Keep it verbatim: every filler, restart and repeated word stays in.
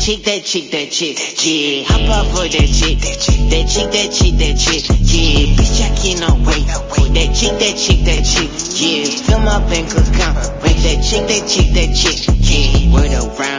chick, that chick, that chick, yeah. Hop up for that chick, that chick, that chick, that chick, that chick, yeah. Bitch, I cannot wait for that chick, that chick, that chick, yeah. Fill my bank account, break that chick, that chick, that chick, yeah. Word around.